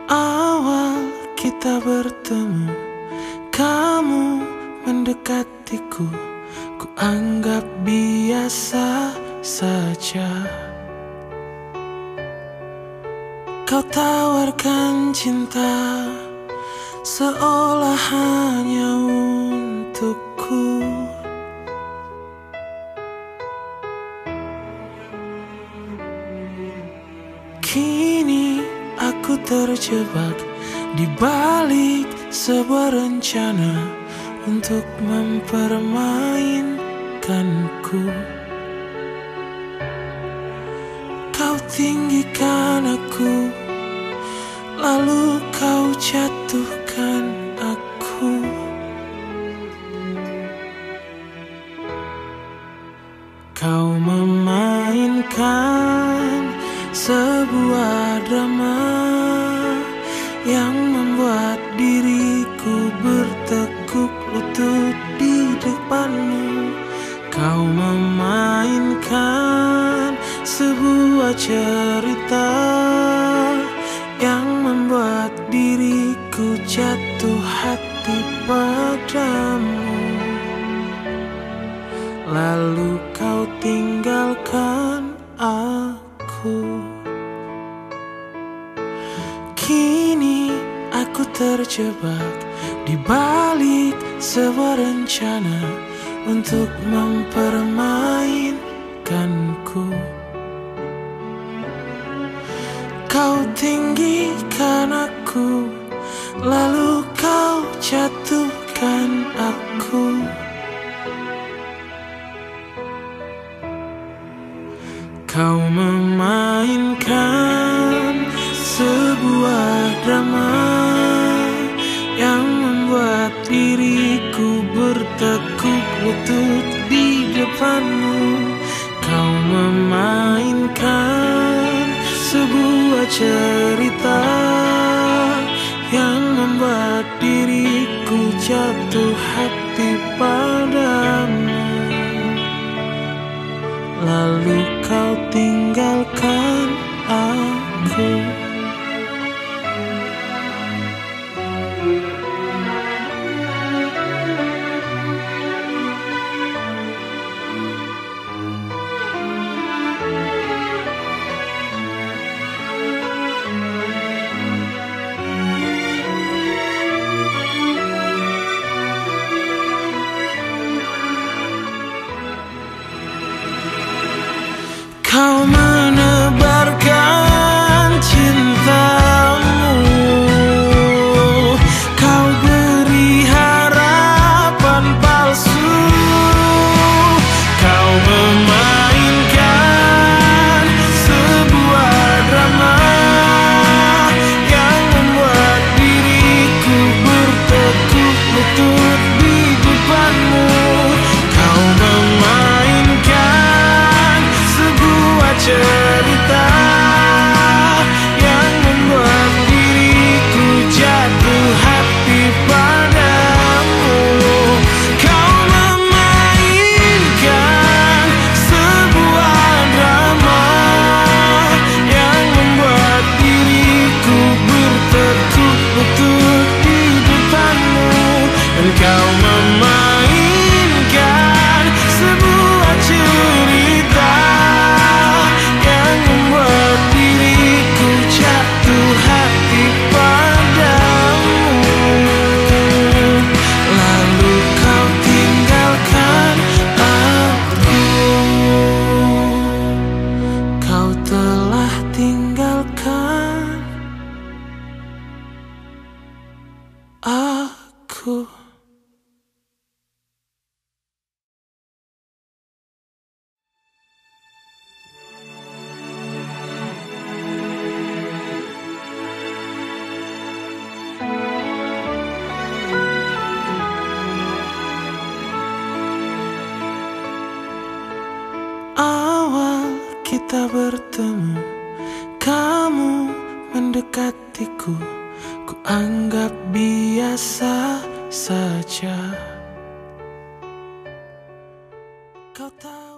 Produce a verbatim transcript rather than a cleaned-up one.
Awal kita bertemu, kamu mendekatiku, ku anggap biasa saja. Kau tawarkan cinta seolah hanya untukku. Kini aku terjebak di balik sebuah rencana untuk mempermainkanku. Kau tinggikan aku, lalu kau jatuhkan aku. Kau memainkan sebuah drama yang membuat diriku bertekuk lutut di depanmu. Kau memainkan sebuah cerita yang membuat diriku jatuh hati padamu. Lalu kau tinggalkan aku. Kini aku terjebak di balik sebuah rencana untuk mempermainkanku. Kau tinggikan aku, lalu kau jatuhkan aku. Kau memainkan sebuah drama yang membuat diriku bertekuk lutut di depanmu. Kau memainkan sebuah cerita yang membuat diriku jatuh hati padamu. Lalu kau tinggalkan aku. Kau menebarkan cintamu, kau beri harapan palsu. Kau memainkan sebuah drama yang membuat diriku bertekuk lutut di depanmu. Kau memainkan cerita yang membuat diriku jatuh hati padamu. Kau memainkan sebuah drama yang membuat diriku bertekuk lutut di depanmu. Dan kau memainkan sebuah cerita hati padamu. Lalu kau tinggalkan aku. Kau telah tinggalkan aku. Awal kita bertemu, kamu mendekatiku, ku anggap biasa saja. Kau tahu